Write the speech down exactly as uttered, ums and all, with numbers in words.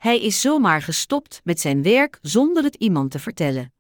Hij is zomaar gestopt met zijn werk zonder het iemand te vertellen.